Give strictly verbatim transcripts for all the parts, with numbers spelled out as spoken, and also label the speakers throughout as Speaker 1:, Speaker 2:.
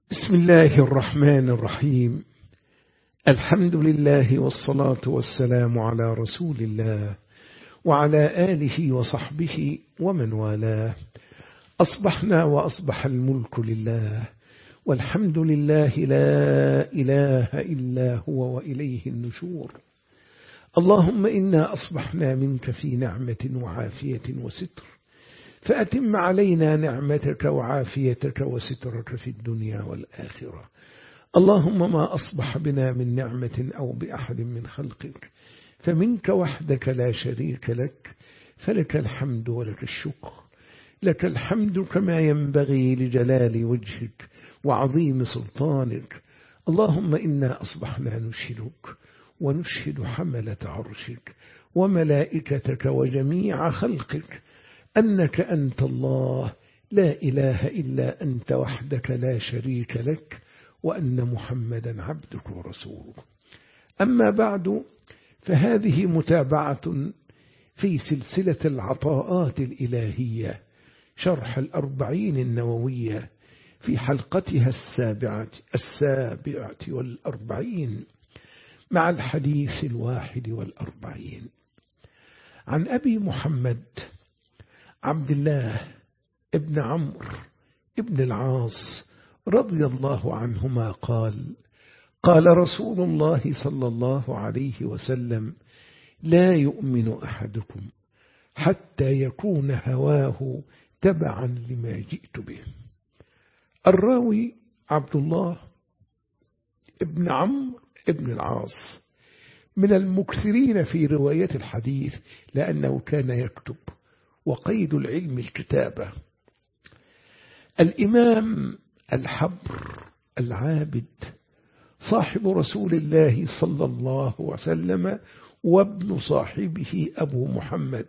Speaker 1: بسم الله الرحمن الرحيم. الحمد لله والصلاة والسلام على رسول الله وعلى آله وصحبه ومن والاه. أصبحنا وأصبح الملك لله والحمد لله لا إله إلا هو وإليه النشور. اللهم إنا أصبحنا منك في نعمة وعافية وستر، فأتم علينا نعمتك وعافيتك وسترك في الدنيا والآخرة. اللهم ما أصبح بنا من نعمة أو بأحد من خلقك فمنك وحدك لا شريك لك، فلك الحمد ولك الشكر. لك الحمد كما ينبغي لجلال وجهك وعظيم سلطانك. اللهم إنا أصبحنا نشهدك ونشهد حملة عرشك وملائكتك وجميع خلقك أنك أنت الله لا إله إلا أنت وحدك لا شريك لك، وأن محمدا عبدك ورسولك. أما بعد، فهذه متابعة في سلسلة العطاءات الإلهية، شرح الأربعين النووية في حلقتها السابعة السابعة والأربعين مع الحديث الواحد والأربعين عن أبي محمد عبد الله ابن عمرو ابن العاص رضي الله عنهما قال: قال رسول الله صلى الله عليه وسلم: لا يؤمن أحدكم حتى يكون هواه تبعا لما جئت به. الراوي عبد الله ابن عمرو ابن العاص من المكثرين في رواية الحديث، لأنه كان يكتب، وقيد العلم الكتابة. الإمام الحبر العابد صاحب رسول الله صلى الله عليه وسلم وابن صاحبه أبو محمد،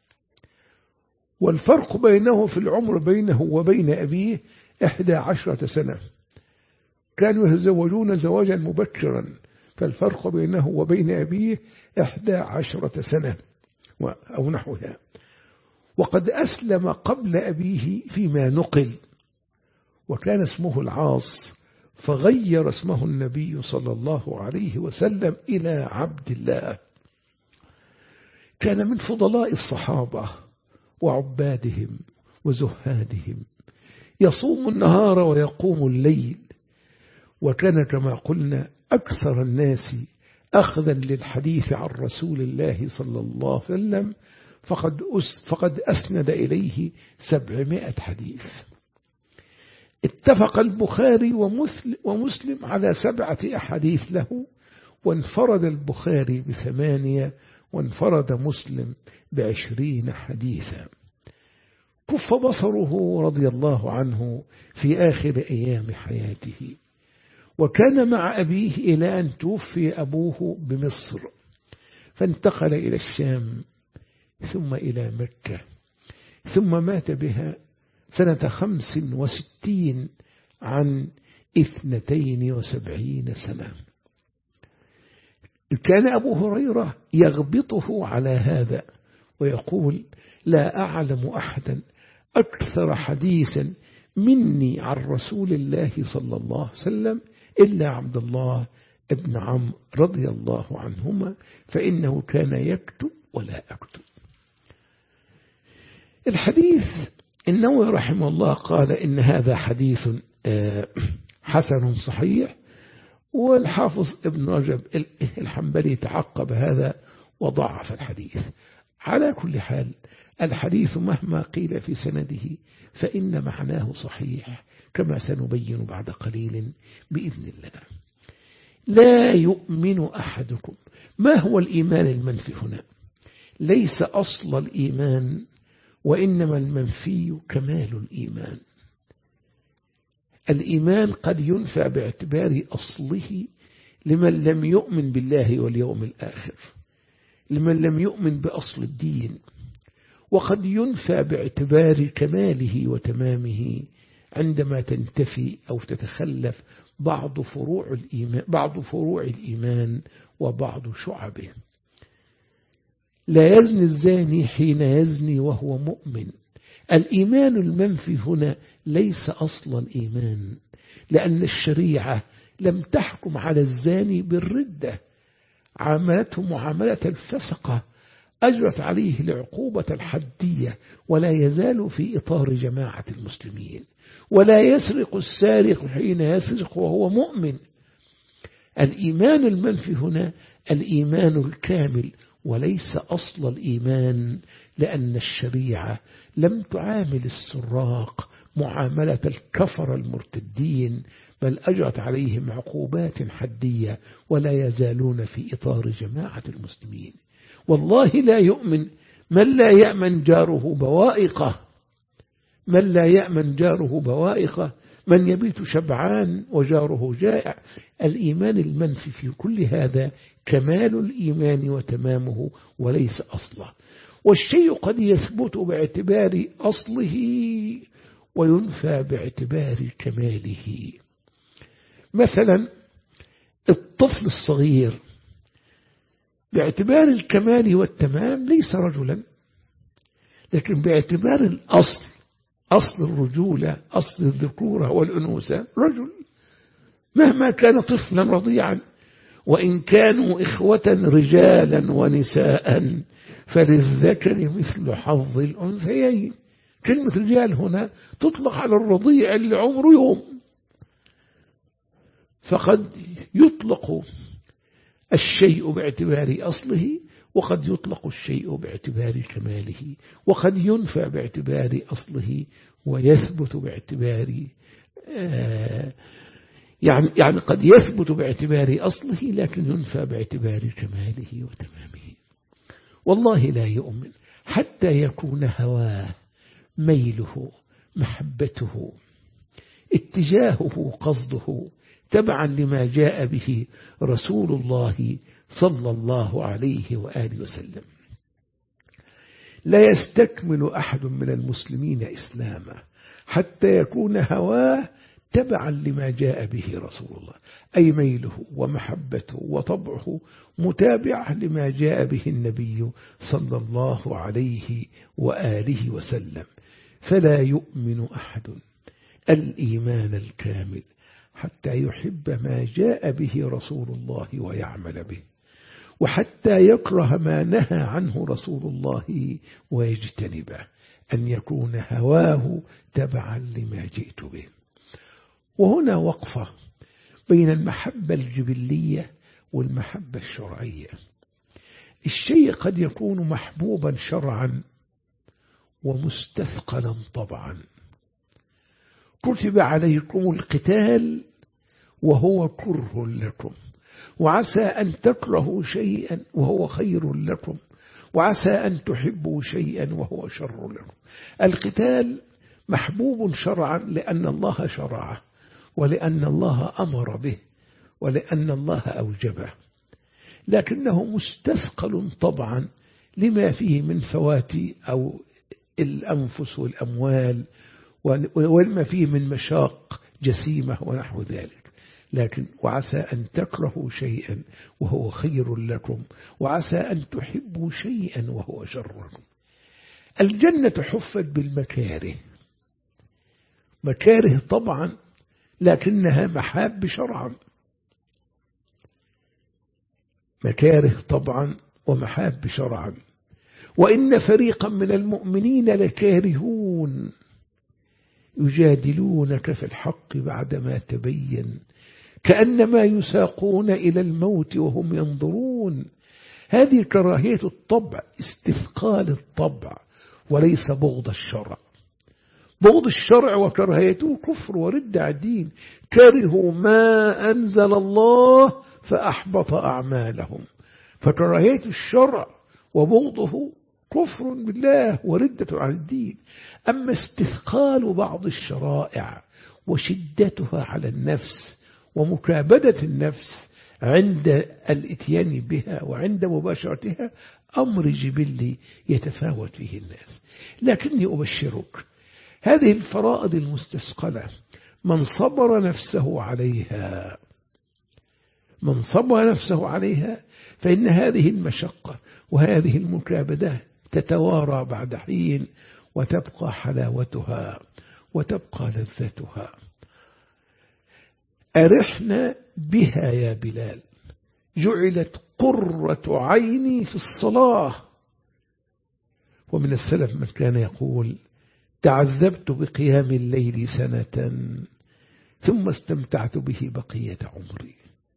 Speaker 1: والفرق بينه في العمر بينه وبين أبيه إحدى عشرة سنة، كانوا يتزوجون زواجا مبكرا، فالفرق بينه وبين أبيه إحدى عشرة سنة أو نحوها. وقد أسلم قبل أبيه فيما نقل، وكان اسمه العاص، فغير اسمه النبي صلى الله عليه وسلم إلى عبد الله. كان من فضلاء الصحابة وعبادهم وزهادهم، يصوم النهار ويقوم الليل، وكان كما قلنا أكثر الناس أخذا للحديث عن رسول الله صلى الله عليه وسلم، فقد فقد أسند إليه سبعمائة حديث. اتفق البخاري ومسلم على سبعة أحاديث له، وانفرد البخاري بثمانية، وانفرد مسلم بعشرين حديثا. كف بصره رضي الله عنه في آخر أيام حياته، وكان مع أبيه إلى أن توفي أبوه بمصر، فانتقل إلى الشام ثم إلى مكة، ثم مات بها سنة خمس وستين عن اثنتين وسبعين سنة. كان أبو هريرة يغبطه على هذا ويقول: لا أعلم أحدا أكثر حديثا مني عن رسول الله صلى الله عليه وسلم إلا عبد الله ابن عمرو رضي الله عنهما، فإنه كان يكتب ولا أكتب. الحديث النووي رحمه الله قال إن هذا حديث حسن صحيح، والحافظ ابن رجب الحنبلي تعقب هذا وضعف الحديث. على كل حال، الحديث مهما قيل في سنده فإن معناه صحيح، كما سنبين بعد قليل بإذن الله. لا يؤمن أحدكم. ما هو الإيمان المنفي هنا؟ ليس أصل الإيمان، وإنما المنفي كمال الإيمان. الإيمان قد ينفى باعتبار أصله لمن لم يؤمن بالله واليوم الآخر، لمن لم يؤمن بأصل الدين، وقد ينفى باعتبار كماله وتمامه عندما تنتفي أو تتخلف بعض فروع الإيمان بعض فروع الإيمان وبعض شعبه. لا يزني الزاني حين يزني وهو مؤمن. الإيمان المنفي هنا ليس أصل الإيمان، لأن الشريعة لم تحكم على الزاني بالردة، عاملته معاملة الفسقة، أجرت عليه العقوبة الحدية، ولا يزال في إطار جماعة المسلمين. ولا يسرق السارق حين يسرق وهو مؤمن. الإيمان المنفي هنا الإيمان الكامل وليس أصل الإيمان، لأن الشريعة لم تعامل السراق معاملة الكفر المرتدين، بل أجرت عليهم عقوبات حدية، ولا يزالون في إطار جماعة المسلمين. والله لا يؤمن من لا يأمن جاره بوائقه، من لا يأمن جاره بوائقه، من يبيت شبعان وجاره جائع. الإيمان المنفي في كل هذا كمال الإيمان وتمامه وليس أصله. والشيء قد يثبت باعتبار أصله وينفى باعتبار كماله. مثلا الطفل الصغير باعتبار الكمال والتمام ليس رجلا، لكن باعتبار الأصل، أصل الرجولة، أصل الذكورة والأنوثة، رجل مهما كان طفلا رضيعا. وإن كانوا إخوة رجالا ونساء فللذكر مثل حظ الأنثيين. كلمة رجال هنا تطلق على الرضيع اللي عمره يوم، فقد يطلق الشيء باعتبار أصله، وقد يطلق الشيء باعتبار كماله، وقد ينفى باعتبار أصله ويثبت باعتبار آه يعني يعني قد يثبت باعتبار أصله لكن ينفى باعتبار كماله وتمامه. والله لا يؤمن حتى يكون هواه، ميله، محبته، اتجاهه، قصده تبعا لما جاء به رسول الله صلى الله عليه وآله وسلم. لا يستكمل أحد من المسلمين إسلاما حتى يكون هواه تبعا لما جاء به رسول الله، أي ميله ومحبته وطبعه متابعة لما جاء به النبي صلى الله عليه وآله وسلم. فلا يؤمن أحد الإيمان الكامل حتى يحب ما جاء به رسول الله ويعمل به، وحتى يكره ما نهى عنه رسول الله ويجتنبه، أن يكون هواه تبعا لما جئت به. وهنا وقفة بين المحبة الجبلية والمحبة الشرعية. الشيء قد يكون محبوبا شرعا ومستثقلا طبعا. كتب عليكم القتال وهو كره لكم، وعسى أن تكرهوا شيئا وهو خير لكم، وعسى أن تحبوا شيئا وهو شر لكم. القتال محبوب شرعا لأن الله شرعه، ولأن الله أمر به، ولأن الله أوجبه، لكنه مستثقل طبعا لما فيه من فوات أو الأنفس والأموال، ولما فيه من مشاق جسيمة ونحو ذلك. لكن وعسى أن تكرهوا شيئا وهو خير لكم، وعسى أن تحبوا شيئا وهو شر لكم. الجنة حفت بالمكاره، مكاره طبعا لكنها محاب شرعا، مكاره طبعا ومحاب شرعا. وإن فريقا من المؤمنين لكارهون يجادلونك في الحق بعدما تبين كأنما يساقون إلى الموت وهم ينظرون. هذه كراهية الطبع، استثقال الطبع، وليس بغض الشرع. بغض الشرع وكراهيته كفر ورد على الدين. كرهوا ما أنزل الله فأحبط أعمالهم. فكراهية الشرع وبغضه كفر بالله وردة عن الدين. أما استثقال بعض الشرائع وشدتها على النفس ومكابدة النفس عند الاتيان بها وعند مباشرتها أمر جبلي يتفاوت فيه الناس. لكني أبشرك، هذه الفرائض المستثقلة من صبر نفسه عليها من صبر نفسه عليها فإن هذه المشقة وهذه المكابدة تتوارى بعد حين، وتبقى حلاوتها وتبقى لذتها. أرحنا بها يا بلال، جعلت قرة عيني في الصلاة. ومن السلف من كان يقول تعذبت بقيام الليل سنة ثم استمتعت به بقية عمري.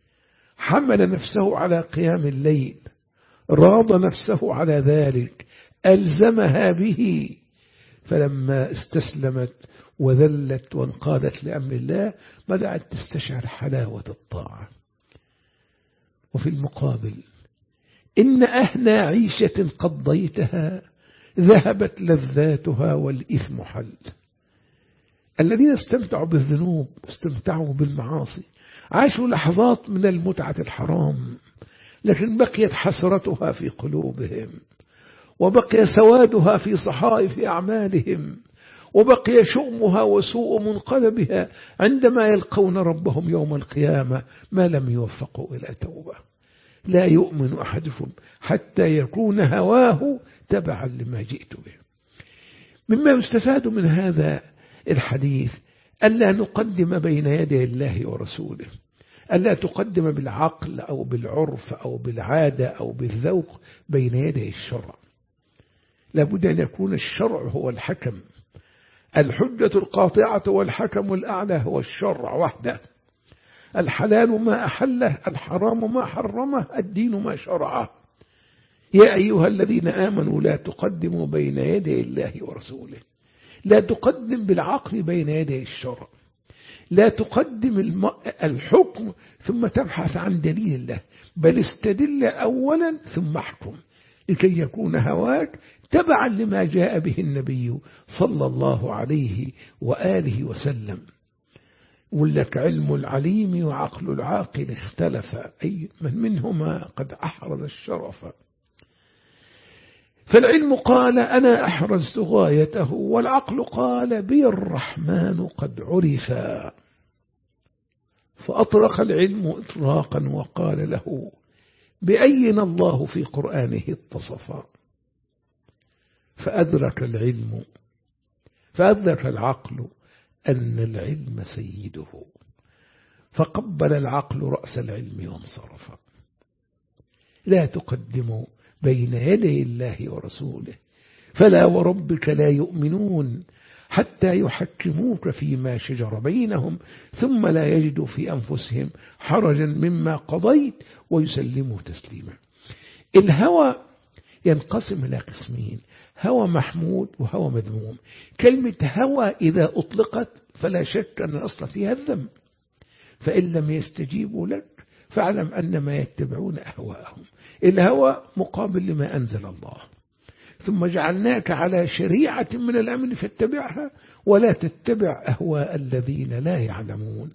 Speaker 1: حمل نفسه على قيام الليل، راض نفسه على ذلك، ألزمها به، فلما استسلمت وذلت وانقادت لأمر الله بدأت تستشعر حلاوة الطاعة. وفي المقابل إن أهنى عيشة قضيتها ذهبت لذاتها والإثم حل. الذين استمتعوا بالذنوب استمتعوا بالمعاصي، عاشوا لحظات من المتعة الحرام، لكن بقيت حسرتها في قلوبهم، وبقي سوادها في صحائف أعمالهم، وبقي شؤمها وسوء منقلبها عندما يلقون ربهم يوم القيامة ما لم يوفقوا إلى توبة. لا يؤمن أحدكم حتى يكون هواه تبعا لما جئت به. مما يستفاد من هذا الحديث ألا نقدم بين يدي الله ورسوله، ألا تقدم بالعقل أو بالعرف أو بالعادة أو بالذوق بين يدي الشرع. لابد أن يكون الشرع هو الحكم، الحجة القاطعة والحكم الأعلى هو الشرع وحده. الحلال ما أحله، الحرام ما حرمه، الدين ما شرعه. يا أيها الذين آمنوا لا تقدموا بين يدي الله ورسوله. لا تقدم بالعقل بين يدي الشرع، لا تقدم الحكم ثم تبحث عن دليل الله، بل استدل أولا ثم احكم، لكي يكون هواك تبعا لما جاء به النبي صلى الله عليه وآله وسلم. ولك علم العليم وعقل العاقل اختلفا، أي من منهما قد أحرز الشرف. فالعلم قال أنا أحرزت غايته، والعقل قال بي الرحمن قد عرفا. فأطرق العلم إطراقا وقال له بأين الله في قرآنه اتصفا. فأدرك العلم فأدرك العقل أن العلم سيده، فقبل العقل رأس العلم وانصرف. لا تقدموا بين يدي الله ورسوله، فلا وربك لا يؤمنون حتى يحكموك فيما شجر بينهم ثم لا يجدوا في أنفسهم حرجا مما قضيت ويسلموا تسليما. الهوى ينقسم إلى قسمين، هوى محمود وهوى مذموم. كلمة هوى إذا أطلقت فلا شك أن الأصل فيها الذم، فإن لم يستجيبوا لك فاعلم أن ما يتبعون أهواءهم. الهوى مقابل لما أنزل الله، ثم جعلناك على شريعة من الأمن فاتبعها ولا تتبع أهواء الذين لا يعلمون.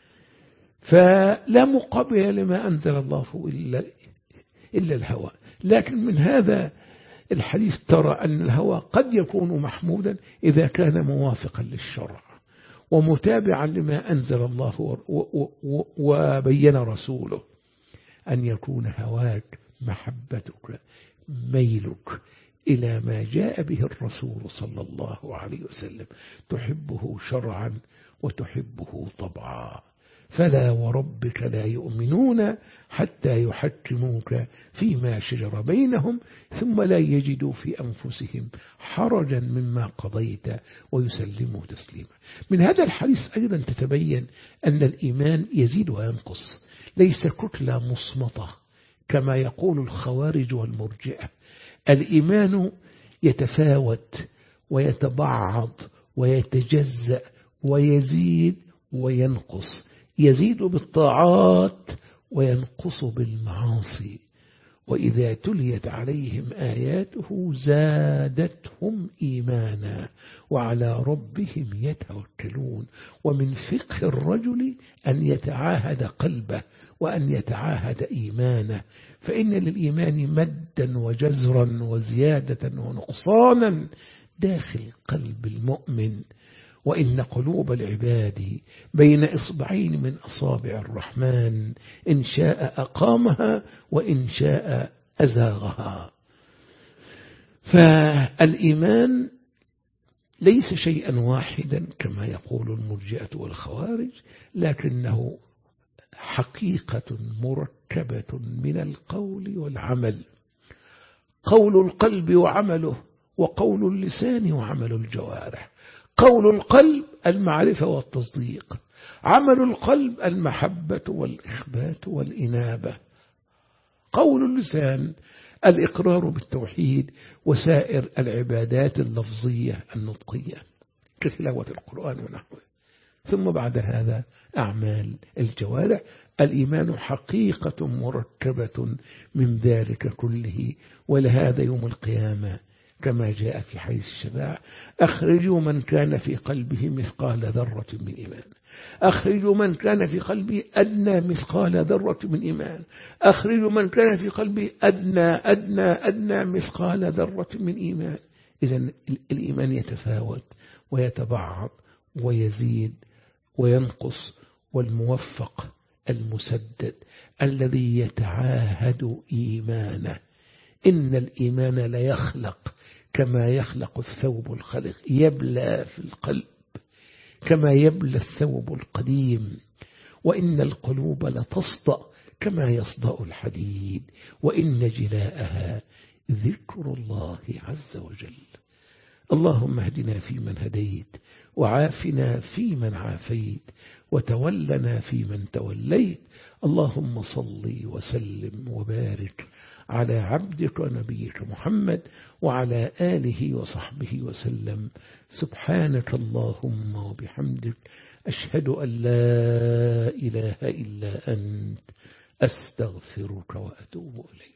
Speaker 1: فلا مقابل لما أنزل الله إلا, إلا الهوى. لكن من هذا الحديث ترى أن الهوى قد يكون محمودا إذا كان موافقا للشرع ومتابعا لما أنزل الله وبين رسوله. أن يكون هواك محبتك، ميلك إلى ما جاء به الرسول صلى الله عليه وسلم، تحبه شرعا وتحبه طبعا. فلا وربك لا يؤمنون حتى يحكموك فيما شجر بينهم ثم لا يجدوا في أنفسهم حرجا مما قضيت ويسلموا تسليما. من هذا الحديث أيضا تتبين أن الإيمان يزيد وينقص، ليس كتلة مصمتة كما يقول الخوارج والمرجئة. الإيمان يتفاوت ويتبعض ويتجزأ ويزيد وينقص، يزيد بالطاعات وينقص بالمعاصي. وإذا تليت عليهم آياته زادتهم إيمانا وعلى ربهم يتوكلون. ومن فقه الرجل أن يتعاهد قلبه وأن يتعاهد إيمانه، فإن للإيمان مدا وجزرا وزيادة ونقصانا داخل قلب المؤمن. وإن قلوب العباد بين إصبعين من أصابع الرحمن، إن شاء أقامها وإن شاء أزاغها. فالإيمان ليس شيئا واحدا كما يقول المرجئة والخوارج، لكنه حقيقة مركبة من القول والعمل، قول القلب وعمله، وقول اللسان وعمل الجوارح. قول القلب المعرفة والتصديق، عمل القلب المحبة والإخبات والإنابة، قول اللسان الإقرار بالتوحيد وسائر العبادات اللفظية النطقية كتلاوة القرآن ونحوه. ثم بعد هذا أعمال الجوارح. الإيمان حقيقة مركبة من ذلك كله. ولهذا يوم القيامة كما جاء في حديث الشفاعة: أخرجوا من كان في قلبه مثقال ذرة من إيمان، أخرجوا من كان في قلبه أدنى مثقال ذرة من إيمان، أخرجوا من كان في قلبه أدنى أدنى أدنى مثقال ذرة من إيمان. إذن الإيمان يتفاوت ويتبعض ويزيد وينقص، والموفق المسدد الذي يتعاهد إيمانه. إن الإيمان لا يخلق كما يخلق الثوب الخلق، يبلى في القلب كما يبلى الثوب القديم. وإن القلوب لتصدأ كما يصدأ الحديد، وإن جلاءها ذكر الله عز وجل. اللهم اهدنا فيمن هديت، وعافنا فيمن عافيت، وتولنا فيمن توليت. اللهم صل وسلم وبارك على عبدك ونبيك محمد وعلى آله وصحبه وسلم. سبحانك اللهم وبحمدك، أشهد أن لا إله إلا أنت، أستغفرك وأتوب إليك.